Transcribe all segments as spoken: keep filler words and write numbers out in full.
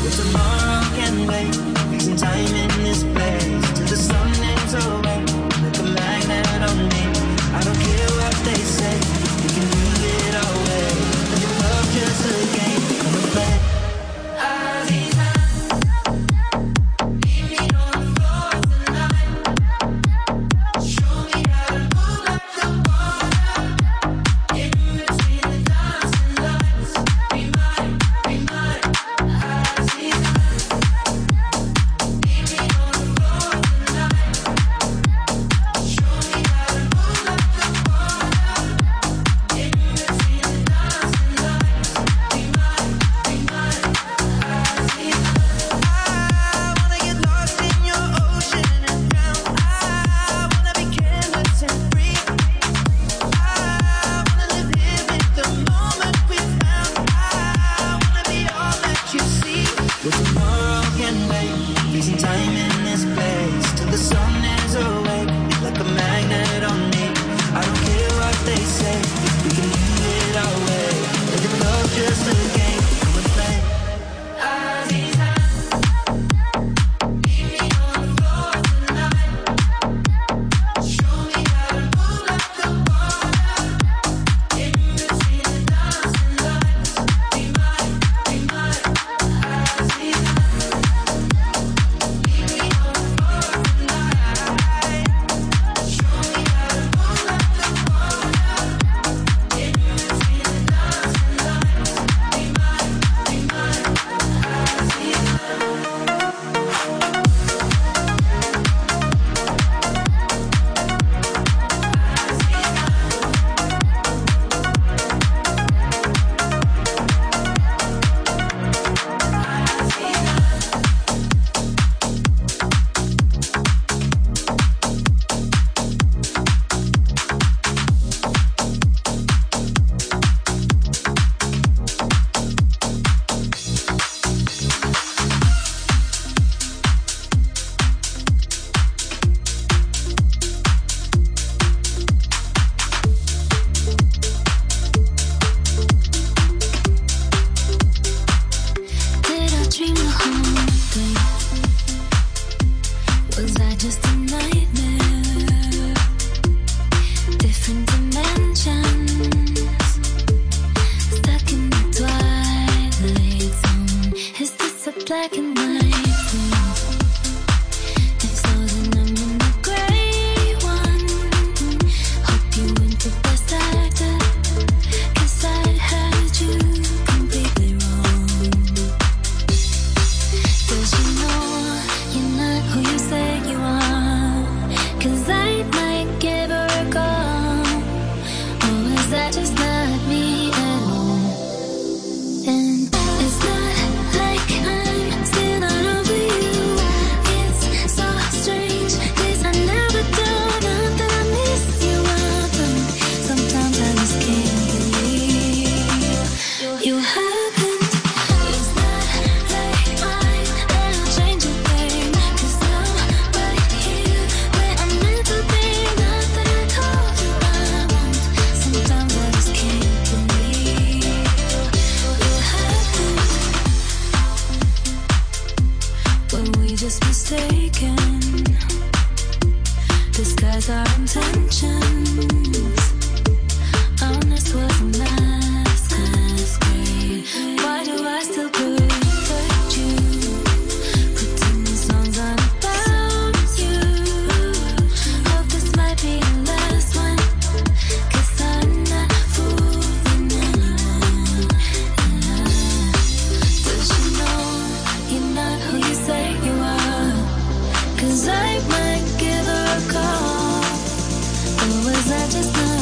I might give her a call, or was that just not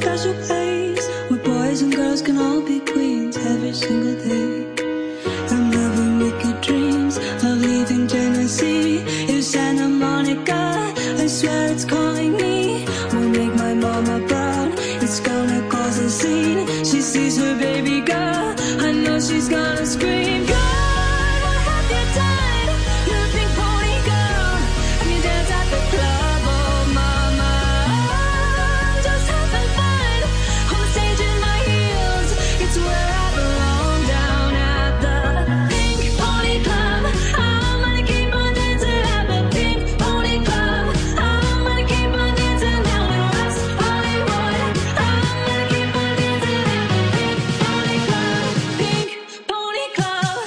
special place where boys and girls can all be queens every single day. I'm having wicked dreams of leaving Tennessee. If Santa Monica, I swear it's calling me. Will make my mama proud, it's gonna cause a scene. She sees her baby girl, I know she's gonna scream. God, what have you done? You're a pink pony girl, and you dance at the club. Oh mama, I'm just having fun on the stage in my heels. It's where I belong, down at the Pink Pony Club. I'm gonna keep on dancing at the Pink Pony Club. I'm gonna keep on dancing down in West Hollywood. I'm gonna keep on dancing at the Pink Pony Club. Pink Pony Club.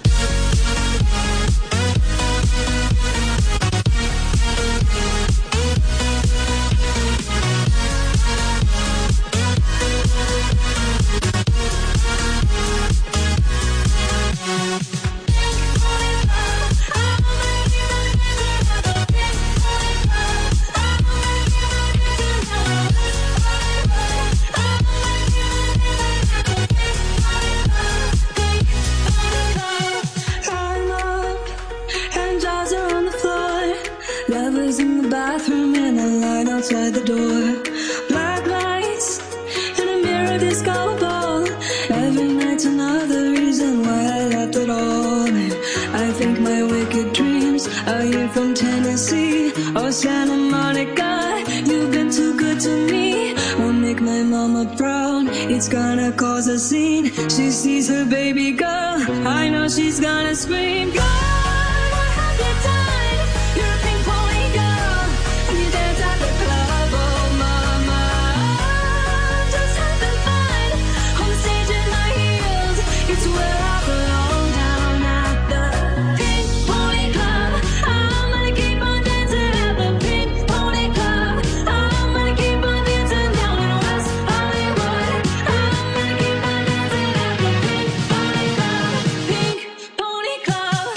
I'm up and jaws are on the floor. Lovers in the bathroom and a line outside the door. Black lights and a mirror disco ball. Every night's another reason why I left it all. And I think my wicked dreams are you from Tennessee or Santa Monica. You've been too good to me. Will make my mama proud. It's gonna cause a scene. She sees her baby girl, I know she's gonna scream. God, what have you done? You're a pink pony girl, and you dance at the club. Oh mama, I'm just having fun on the stage in my heels. It's where I belong, down at the Pink Pony Club. I'm gonna keep on dancing at the Pink Pony Club. I'm gonna keep on dancing down in West Hollywood. I'm gonna keep on dancing at the Pink Pony Club. Pink Pony Club.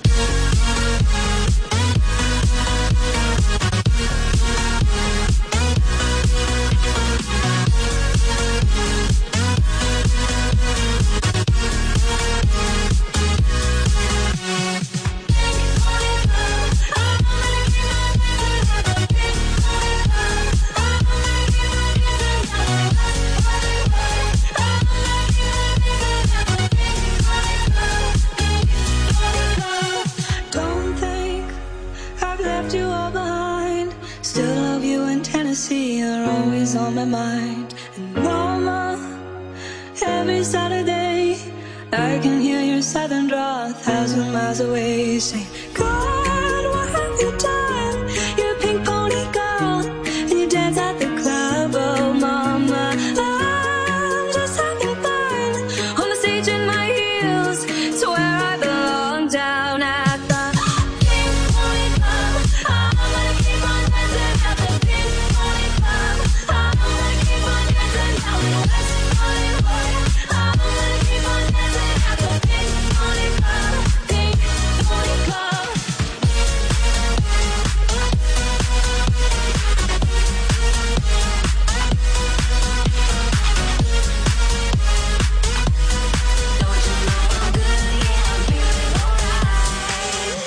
Don't think I've left you all behind. Still love you in Tennessee, you're always on my mind. And mama, every Saturday I can hear your southern drawl a thousand miles away. Say, God, what have you done? You're a pink pony girl, and you dance at the club. Oh mama, I'm just having fun on the stage in my heels. It's where I belong, down at the Pink Pony Club. I'm gonna keep on dancing at the Pink Pony Club. I'm gonna keep on dancing down in West Hollywood. I'm gonna keep on dancing at the Pink Pony Club. Pink Pony Club. Don't you know I'm good? Yeah, I'm feeling alright.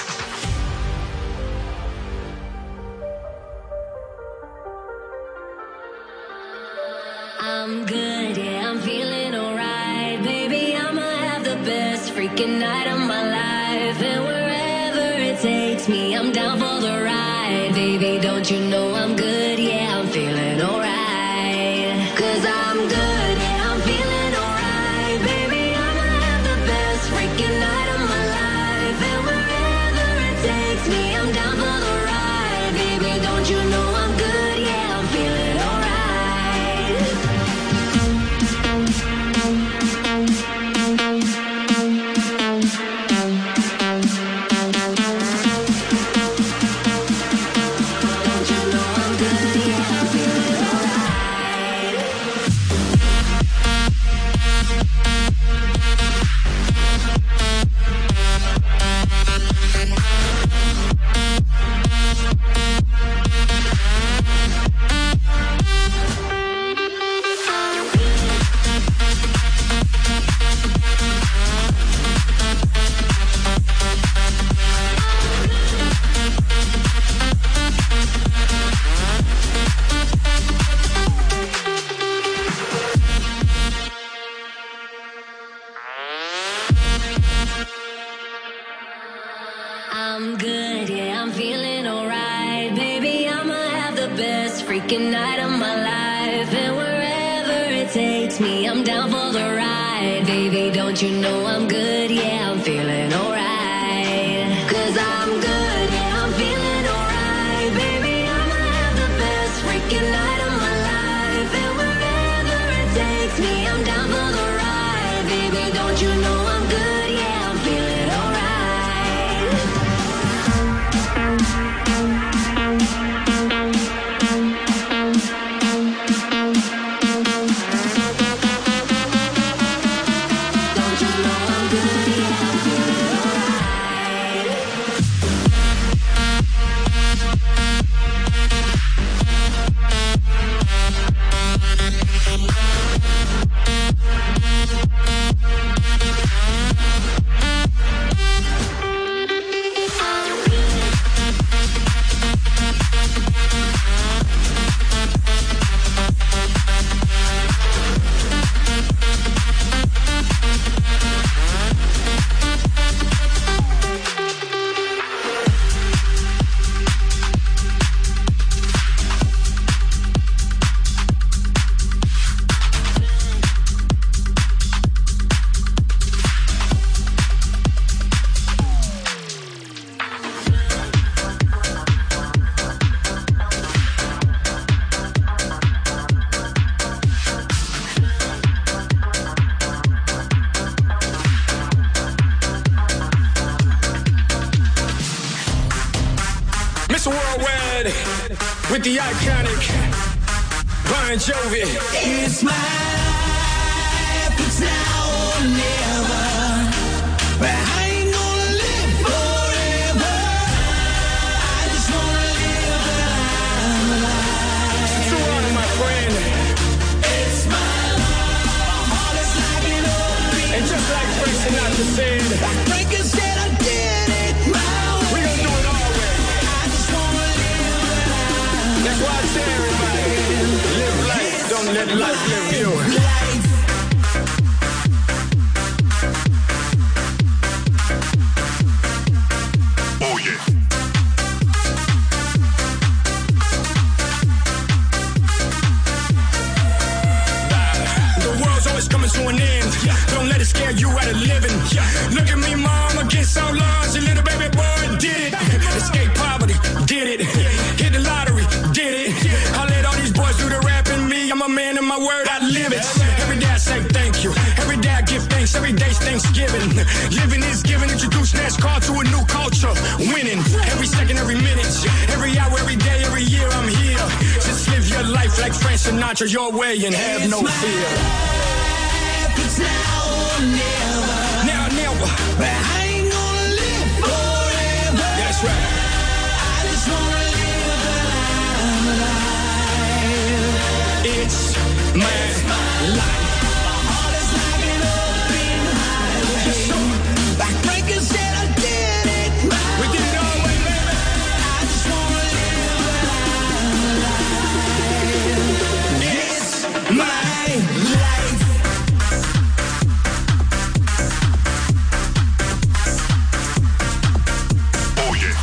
I'm good, yeah, I'm feeling alright. Baby, I'ma have the best freaking night of my life. And wherever it takes me, I'm down for the ride. Baby, don't you know I'm good, yeah, I'm feeling alright. Cause I'm good, yeah, I'm feeling alright. Baby, I'ma have the best freaking night of my life. And wherever it takes me, I'm down for the ride. Baby, don't you know I'm good, yeah, I'm feeling alright. Don't you know I'm good, yeah, I'm feeling alright. freaking night of my life. And wherever it takes me, I'm down for the ride. Baby, don't you know I'm good? Yeah, I'm feeling alright. Cause I'm good, yeah, I'm feeling alright. Baby, I'ma have the best freaking night of my life. And wherever it takes me, I'm down for the ride. Baby, don't you know I'm good? Yeah, I'm feeling alright. With the iconic Bon Jovi. It's my life, it's now or never. But I ain't gonna live forever. I just wanna live that I'm alive. So on, my friend. It's my life, my heart is like an open. And just like Frank Sinatra said, like Frankie said, I did it my way. We gon' do it our way. I just wanna live that I'm alive. That's why I tell everybody, live life, don't let life live you. Life. Oh yeah. The world's always coming to an end. Don't let it scare you out of living. Look at me, mom, against all odds. A little baby boy did it. Escape poverty, did it. Hit the lottery, did it. I let all these boys do the rapping. Me, I'm a man of my word, I live it. Every day I say thank you. Every day I give thanks. Every day's Thanksgiving. Living is giving. Introduce NASCAR to a new culture. Winning every second, every minute, every hour, every day, every year. I'm here. Just live your life like Frank Sinatra, your way, and have no fear. It's now or never. Now, never. But I ain't gonna live forever. That's right. I just wanna live that I'm alive. It's my, it's my life. My heart is like an open highway. Like Frankie said, I did it right. We did it all way, baby. I just wanna live that I'm alive. It's my life. Oh yeah.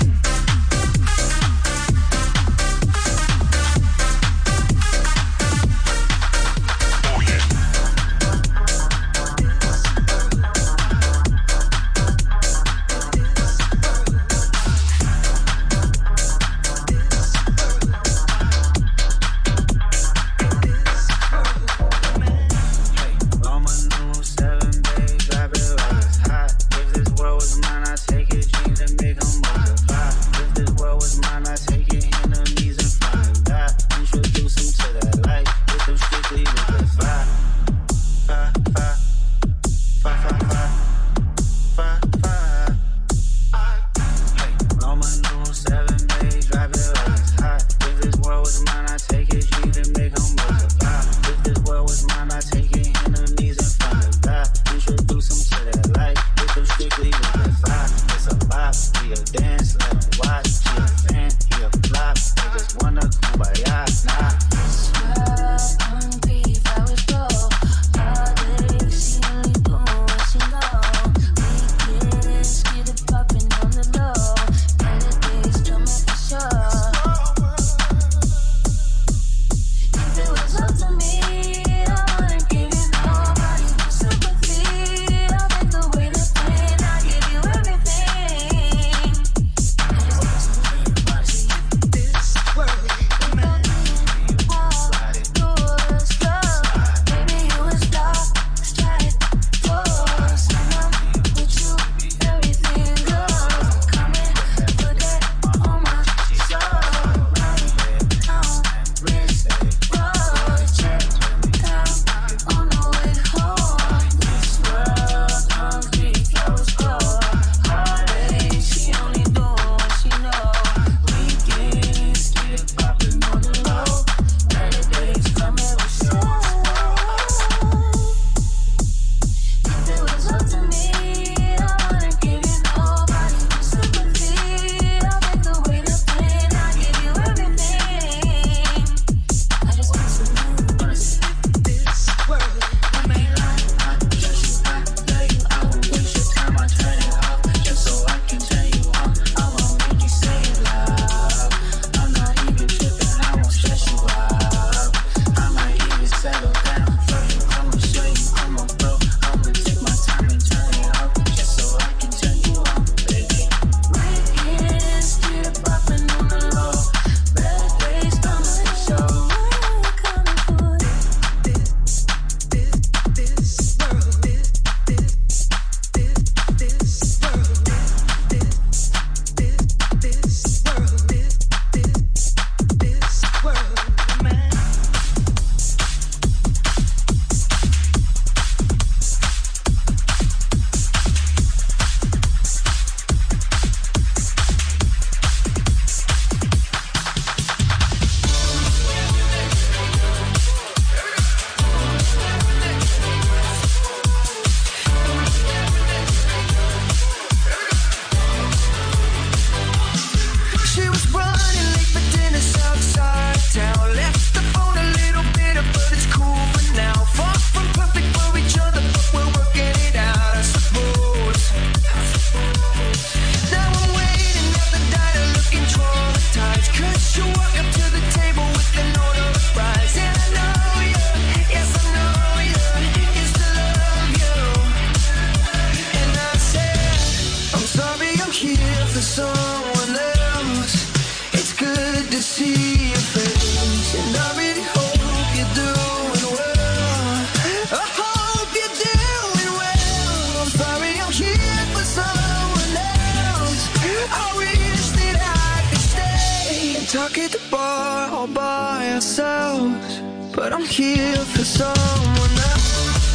for someone else. It's good to see your face, and I really hope you're doing well. I hope you're doing well. I'm sorry I'm here for someone else. I wish that I could stay and talk at the bar all by ourselves, but I'm here for someone else.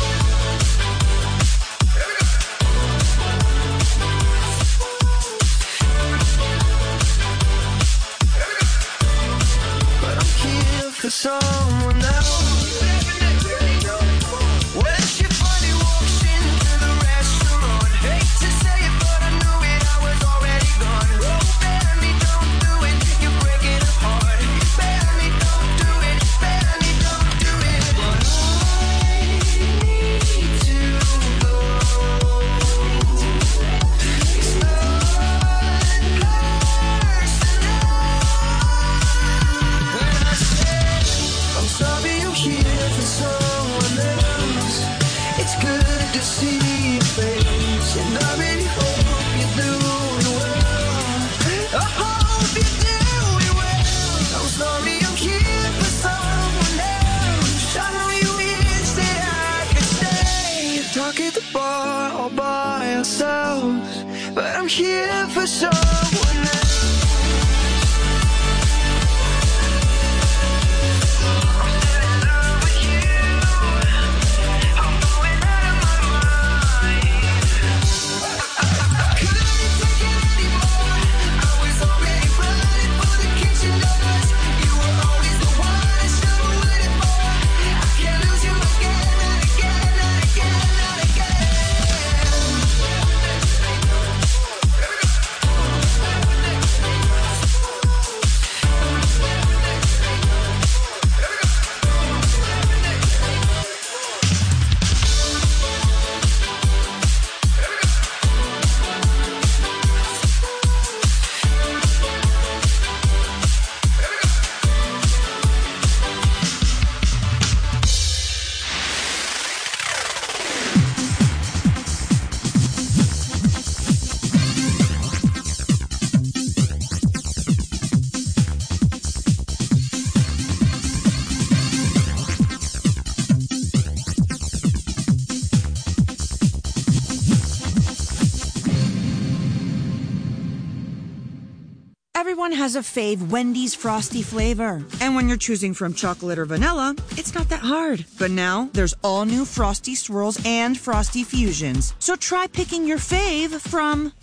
For someone else. When she finally walks into the restaurant, hate to say it, but I knew it, I was already gone. Oh, baby, don't do it, you're breaking a heart. Baby, don't do it, baby, don't do it. But I need to go. It's not personal. When I say I'm sorry I'm here for someone else. It's good to see your face, and I really hope you're doing well. I hope you're doing well. I'm sorry I'm here for someone else. I know you wish that I could stay and talk at the bar all by ourselves, but I'm here for someone else. Everyone has a fave Wendy's Frosty flavor. And when you're choosing from chocolate or vanilla, it's not that hard. But now, there's all new Frosty Swirls and Frosty Fusions. So try picking your fave from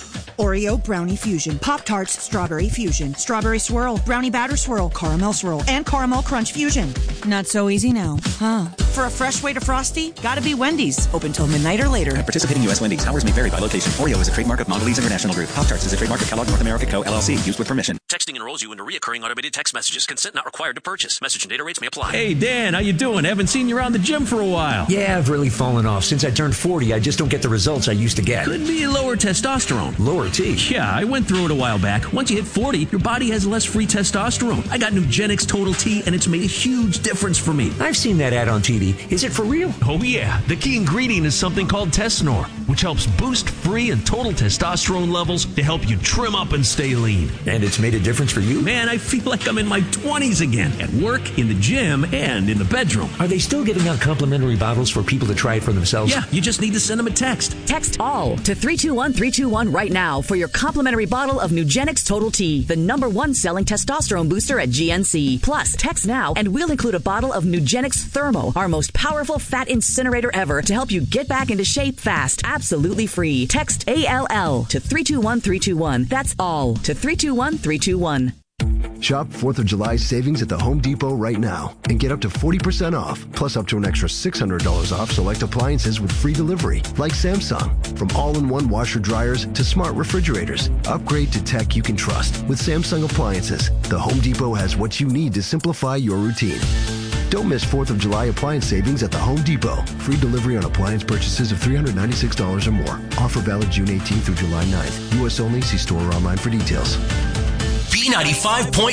Oreo Brownie Fusion, Pop-Tarts Strawberry Fusion, Strawberry Swirl, Brownie Batter Swirl, Caramel Swirl, and Caramel Crunch Fusion. Not so easy now, huh? For a fresh way to Frosty, gotta be Wendy's. Open till midnight or later. At participating U S Wendy's, hours may vary by location. Oreo is a trademark of Mondelez International Group. Pop-Tarts is a trademark of Kellogg North America Co. L L C. Used with permission. Texting enrolls you into recurring automated text messages. Consent not required to purchase. Message and data rates may apply. Hey, Dan, how you doing? Haven't seen you around the gym for a while. Yeah, I've really fallen off. Since I turned forty, I just don't get the results I used to get. Could be lower testosterone. Lower T? Yeah, I went through it a while back. Once you hit forty, your body has less free testosterone. I got Nugenix Total T, and it's made a huge difference for me. I've seen that ad on T V. Is it for real? Oh, yeah. The key ingredient is something called Tesnor, which helps boost free and total testosterone levels to help you trim up and stay lean. And it's made a difference for you? Man, I feel like I'm in my twenties again. At work, in the gym, and in the bedroom. Are they still giving out complimentary bottles for people to try it for themselves? Yeah, you just need to send them a text. Text ALL to three two one three two one right now for your complimentary bottle of Nugenix Total T, the number one selling testosterone booster at G N C. Plus, text now and we'll include a bottle of Nugenix Thermo, our most powerful fat incinerator ever, to help you get back into shape fast, absolutely free. Text A L L to three two one three two one. That's all to three two one three two one. Shop fourth of July savings at the Home Depot right now and get up to forty percent off, plus up to an extra six hundred dollars off select appliances with free delivery, like Samsung. From all-in-one washer dryers to smart refrigerators, upgrade to tech you can trust with Samsung appliances. The Home Depot has what you need to simplify your routine. Don't miss fourth of July appliance savings at the Home Depot. Free delivery on appliance purchases of three hundred ninety-six dollars or more. Offer valid June eighteenth through July ninth. U S only. See store or online for details. B ninety-five point